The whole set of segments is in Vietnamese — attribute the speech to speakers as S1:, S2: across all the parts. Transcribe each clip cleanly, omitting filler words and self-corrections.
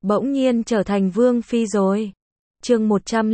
S1: bỗng nhiên trở thành vương phi rồi. Chương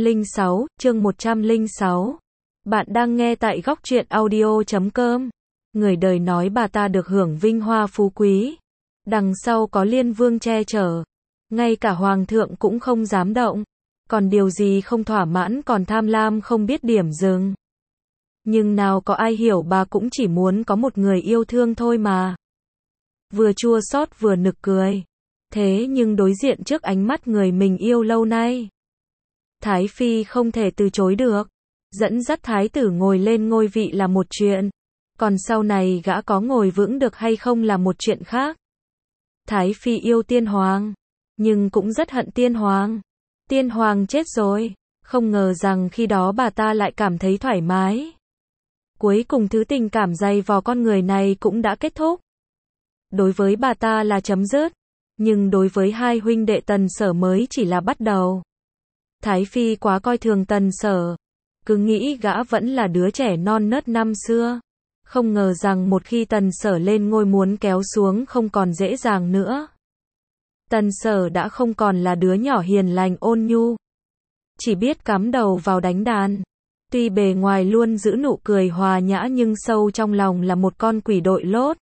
S1: 106. Bạn đang nghe tại góc truyện audio.com. Người đời nói bà ta được hưởng vinh hoa phú quý. Đằng sau có Liên Vương che chở. Ngay cả hoàng thượng cũng không dám động. Còn điều gì không thỏa mãn còn tham lam không biết điểm dừng. Nhưng nào có ai hiểu bà cũng chỉ muốn có một người yêu thương thôi mà. Vừa chua xót vừa nực cười. Thế nhưng đối diện trước ánh mắt người mình yêu lâu nay, Thái Phi không thể từ chối được. Dẫn dắt thái tử ngồi lên ngôi vị là một chuyện. Còn sau này gã có ngồi vững được hay không là một chuyện khác. Thái Phi yêu tiên hoàng. Nhưng cũng rất hận tiên hoàng. Tiên hoàng chết rồi. Không ngờ rằng khi đó bà ta lại cảm thấy thoải mái. Cuối cùng thứ tình cảm dày vò con người này cũng đã kết thúc. Đối với bà ta là chấm dứt. Nhưng đối với hai huynh đệ Tần Sở mới chỉ là bắt đầu. Thái Phi quá coi thường Tần Sở. Cứ nghĩ gã vẫn là đứa trẻ non nớt năm xưa. Không ngờ rằng một khi Tần Sở lên ngôi muốn kéo xuống không còn dễ dàng nữa. Tần Sở đã không còn là đứa nhỏ hiền lành ôn nhu. Chỉ biết cắm đầu vào đánh đàn. Tuy bề ngoài luôn giữ nụ cười hòa nhã nhưng sâu trong lòng là một con quỷ đội lốt.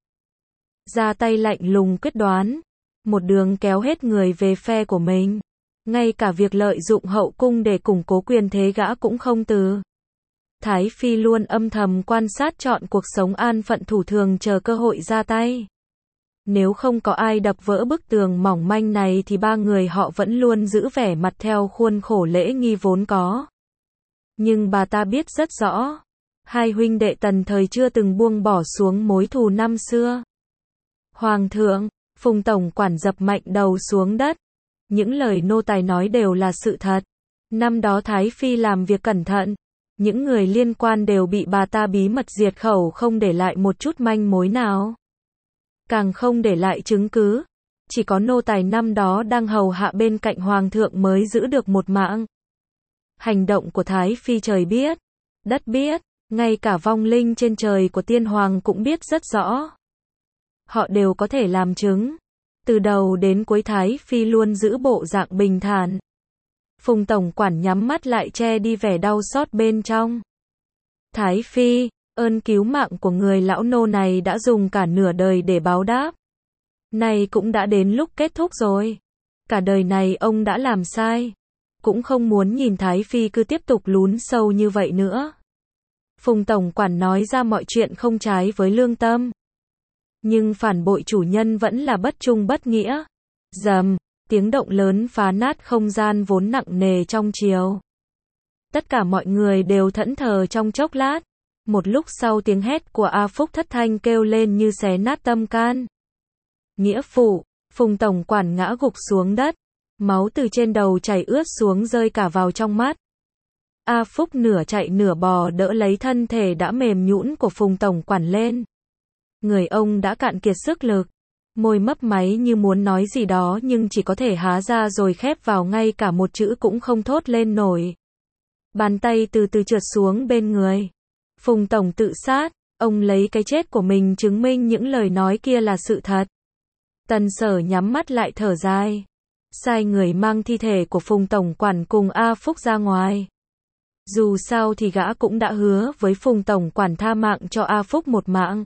S1: Ra tay lạnh lùng quyết đoán. Một đường kéo hết người về phe của mình. Ngay cả việc lợi dụng hậu cung để củng cố quyền thế gã cũng không từ. Thái Phi luôn âm thầm quan sát chọn cuộc sống an phận thủ thường chờ cơ hội ra tay. Nếu không có ai đập vỡ bức tường mỏng manh này thì ba người họ vẫn luôn giữ vẻ mặt theo khuôn khổ lễ nghi vốn có. Nhưng bà ta biết rất rõ. Hai huynh đệ Tần thời chưa từng buông bỏ xuống mối thù năm xưa. Hoàng thượng, Phùng tổng quản dập mạnh đầu xuống đất. Những lời nô tài nói đều là sự thật. Năm đó Thái Phi làm việc cẩn thận. Những người liên quan đều bị bà ta bí mật diệt khẩu không để lại một chút manh mối nào. Càng không để lại chứng cứ. Chỉ có nô tài năm đó đang hầu hạ bên cạnh hoàng thượng mới giữ được một mạng. Hành động của Thái Phi trời biết, đất biết, ngay cả vong linh trên trời của tiên hoàng cũng biết rất rõ. Họ đều có thể làm chứng. Từ đầu đến cuối Thái Phi luôn giữ bộ dạng bình thản. Phùng tổng quản nhắm mắt lại che đi vẻ đau xót bên trong. Thái Phi, ơn cứu mạng của người lão nô này đã dùng cả nửa đời để báo đáp. Này cũng đã đến lúc kết thúc rồi. Cả đời này ông đã làm sai. Cũng không muốn nhìn Thái Phi cứ tiếp tục lún sâu như vậy nữa. Phùng tổng quản nói ra mọi chuyện không trái với lương tâm. Nhưng phản bội chủ nhân vẫn là bất trung bất nghĩa. Rầm, tiếng động lớn phá nát không gian vốn nặng nề trong triều. Tất cả mọi người đều thẫn thờ trong chốc lát. Một lúc sau tiếng hét của A Phúc thất thanh kêu lên như xé nát tâm can. Nghĩa phụ, Phùng tổng quản ngã gục xuống đất. Máu từ trên đầu chảy ướt xuống rơi cả vào trong mắt. A Phúc nửa chạy nửa bò đỡ lấy thân thể đã mềm nhũn của Phùng tổng quản lên. Người ông đã cạn kiệt sức lực. Môi mấp máy như muốn nói gì đó nhưng chỉ có thể há ra rồi khép vào, ngay cả một chữ cũng không thốt lên nổi. Bàn tay từ từ trượt xuống bên người. Phùng tổng tự sát, ông lấy cái chết của mình chứng minh những lời nói kia là sự thật. Tần Sở nhắm mắt lại thở dài. Sai người mang thi thể của Phùng tổng quản cùng A Phúc ra ngoài. Dù sao thì gã cũng đã hứa với Phùng tổng quản tha mạng cho A Phúc một mạng.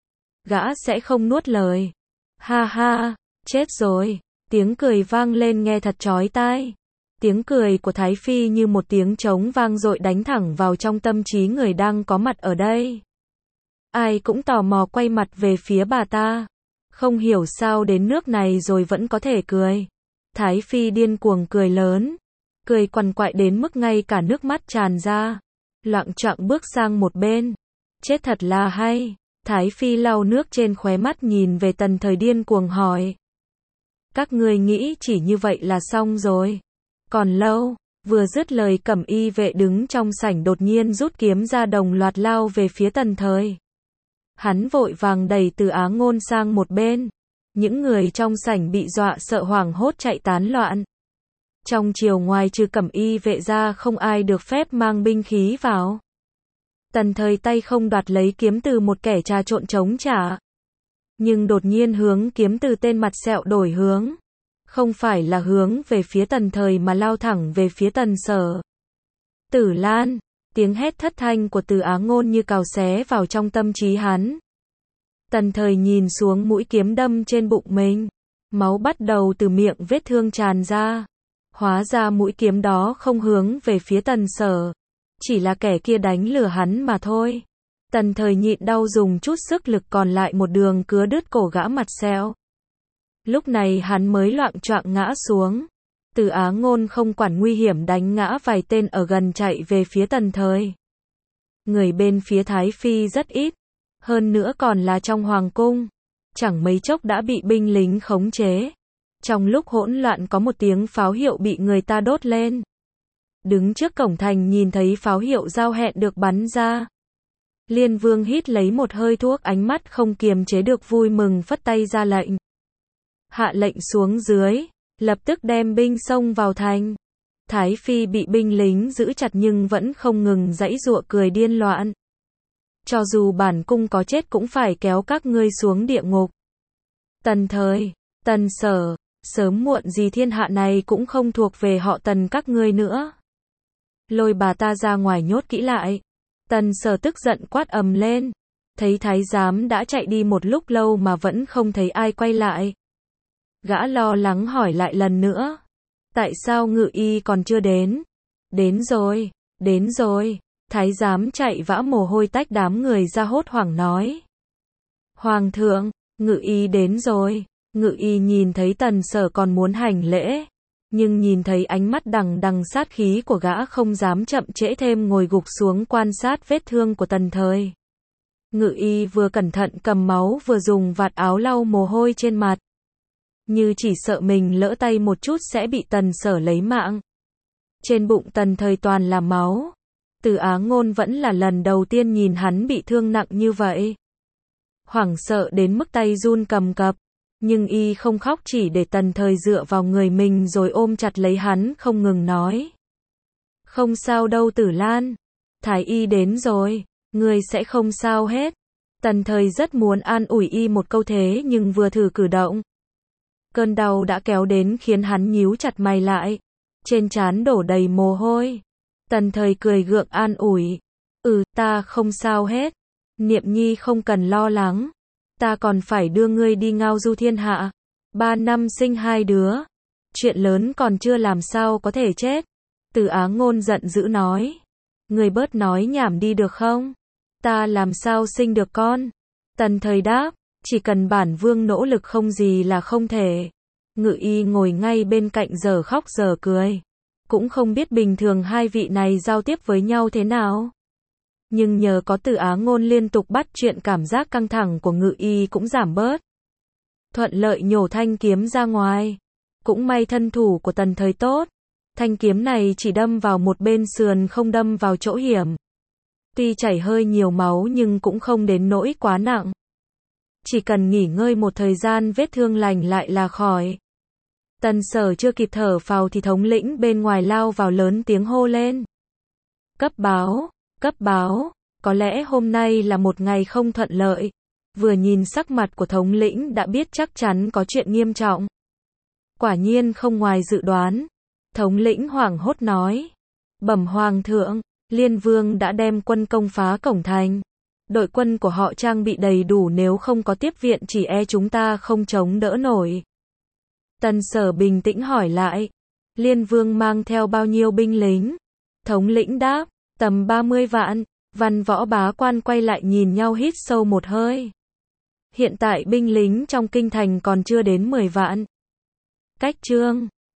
S1: Gã sẽ không nuốt lời. Ha ha, chết rồi. Tiếng cười vang lên nghe thật chói tai. Tiếng cười của Thái Phi như một tiếng trống vang dội đánh thẳng vào trong tâm trí người đang có mặt ở đây. Ai cũng tò mò quay mặt về phía bà ta. Không hiểu sao đến nước này rồi vẫn có thể cười. Thái Phi điên cuồng cười lớn. Cười quằn quại đến mức ngay cả nước mắt tràn ra. Loạng choạng bước sang một bên. Chết thật là hay. Thái Phi lau nước trên khóe mắt nhìn về Tần thời điên cuồng hỏi. Các ngươi nghĩ chỉ như vậy là xong rồi. Còn lâu. Vừa dứt lời cẩm y vệ đứng trong sảnh đột nhiên rút kiếm ra đồng loạt lao về phía Tần thời. Hắn vội vàng đẩy Từ Á Ngôn sang một bên. Những người trong sảnh bị dọa sợ hoảng hốt chạy tán loạn. Trong triều ngoài trừ cẩm y vệ ra không ai được phép mang binh khí vào. Tần thời tay không đoạt lấy kiếm từ một kẻ trà trộn chống trả. Nhưng đột nhiên hướng kiếm từ tên mặt sẹo đổi hướng. không phải là hướng về phía Tần Thời mà lao thẳng về phía Tần Sở. Tử Lan, tiếng hét thất thanh của Từ Á Ngôn như cào xé vào trong tâm trí hắn. Tần Thời nhìn xuống mũi kiếm đâm trên bụng mình, máu bắt đầu từ miệng vết thương tràn ra. Hóa ra mũi kiếm đó không hướng về phía Tần Sở, chỉ là kẻ kia đánh lừa hắn mà thôi. Tần Thời nhịn đau dùng chút sức lực còn lại một đường cứa đứt cổ gã mặt sẹo. Lúc này hắn mới loạng choạng ngã xuống. Từ Á Ngôn không quản nguy hiểm đánh ngã vài tên ở gần chạy về phía Tần Thời. Người bên phía Thái Phi rất ít, hơn nữa còn là trong hoàng cung, chẳng mấy chốc đã bị binh lính khống chế. Trong lúc hỗn loạn có một tiếng pháo hiệu bị người ta đốt lên. Đứng trước cổng thành nhìn thấy pháo hiệu giao hẹn được bắn ra. Liên Vương hít lấy một hơi thuốc, ánh mắt không kiềm chế được vui mừng, phất tay ra lệnh. Hạ lệnh xuống dưới, lập tức đem binh xông vào thành. Thái Phi bị binh lính giữ chặt nhưng vẫn không ngừng giãy giụa cười điên loạn. Cho dù bản cung có chết cũng phải kéo các ngươi xuống địa ngục. Tần Thời, Tần Sở, sớm muộn gì thiên hạ này cũng không thuộc về họ Tần các ngươi nữa. Lôi bà ta ra ngoài nhốt kỹ lại. Tần Sở tức giận quát ầm lên. Thấy thái giám đã chạy đi một lúc lâu mà vẫn không thấy ai quay lại. Gã lo lắng hỏi lại lần nữa. Tại sao Ngự Y còn chưa đến? Đến rồi, đến rồi. Thái giám chạy vã mồ hôi tách đám người ra hốt hoảng nói. Hoàng thượng, Ngự Y đến rồi. Ngự Y nhìn thấy Tần Sở còn muốn hành lễ, nhưng nhìn thấy ánh mắt đằng đằng sát khí của gã không dám chậm trễ thêm, ngồi gục xuống quan sát vết thương của Tần Thời. Ngự Y vừa cẩn thận cầm máu vừa dùng vạt áo lau mồ hôi trên mặt, như chỉ sợ mình lỡ tay một chút sẽ bị Tần Sở lấy mạng. Trên bụng Tần Thời toàn là máu. Từ Á Ngôn vẫn là lần đầu tiên nhìn hắn bị thương nặng như vậy. Hoảng sợ đến mức tay run cầm cập, nhưng y không khóc, chỉ để Tần Thời dựa vào người mình rồi ôm chặt lấy hắn không ngừng nói. Không sao đâu Tử Lan, Thái y đến rồi, ngươi sẽ không sao hết. Tần Thời rất muốn an ủi y một câu thế nhưng vừa thử cử động, cơn đau đã kéo đến khiến hắn nhíu chặt mày lại, trên trán đổ đầy mồ hôi. Tần Thời cười gượng an ủi. Ta không sao hết. Niệm Nhi không cần lo lắng. Ta còn phải đưa ngươi đi ngao du thiên hạ. 3 năm sinh 2 đứa. Chuyện lớn còn chưa làm sao có thể chết. Từ Á Ngôn giận dữ nói. Ngươi bớt nói nhảm đi được không? Ta làm sao sinh được con? Tần Thời đáp. Chỉ cần bản vương nỗ lực không gì là không thể. Ngự Y ngồi ngay bên cạnh giờ khóc giờ cười. Cũng không biết bình thường hai vị này giao tiếp với nhau thế nào. Nhưng nhờ có Từ Á Ngôn liên tục bắt chuyện, cảm giác căng thẳng của Ngự Y cũng giảm bớt. Thuận lợi nhổ thanh kiếm ra ngoài. Cũng may thân thủ của Tần Thời tốt. Thanh kiếm này chỉ đâm vào một bên sườn, không đâm vào chỗ hiểm. Tuy chảy hơi nhiều máu nhưng cũng không đến nỗi quá nặng. Chỉ cần nghỉ ngơi một thời gian vết thương lành lại là khỏi. Tần Sở chưa kịp thở phào thì thống lĩnh bên ngoài lao vào lớn tiếng hô lên. Cấp báo, có lẽ hôm nay là một ngày không thuận lợi. Vừa nhìn sắc mặt của thống lĩnh đã biết chắc chắn có chuyện nghiêm trọng. Quả nhiên không ngoài dự đoán. Thống lĩnh hoảng hốt nói. Bẩm Hoàng thượng, Liên Vương đã đem quân công phá cổng thành. Đội quân của họ trang bị đầy đủ, nếu không có tiếp viện chỉ e chúng ta không chống đỡ nổi. Tần Sở bình tĩnh hỏi lại. Liên Vương mang theo bao nhiêu binh lính? Thống lĩnh đáp. Tầm 30 vạn. Văn võ bá quan quay lại nhìn nhau hít sâu một hơi. Hiện tại binh lính trong kinh thành còn chưa đến 10 vạn. Cách chương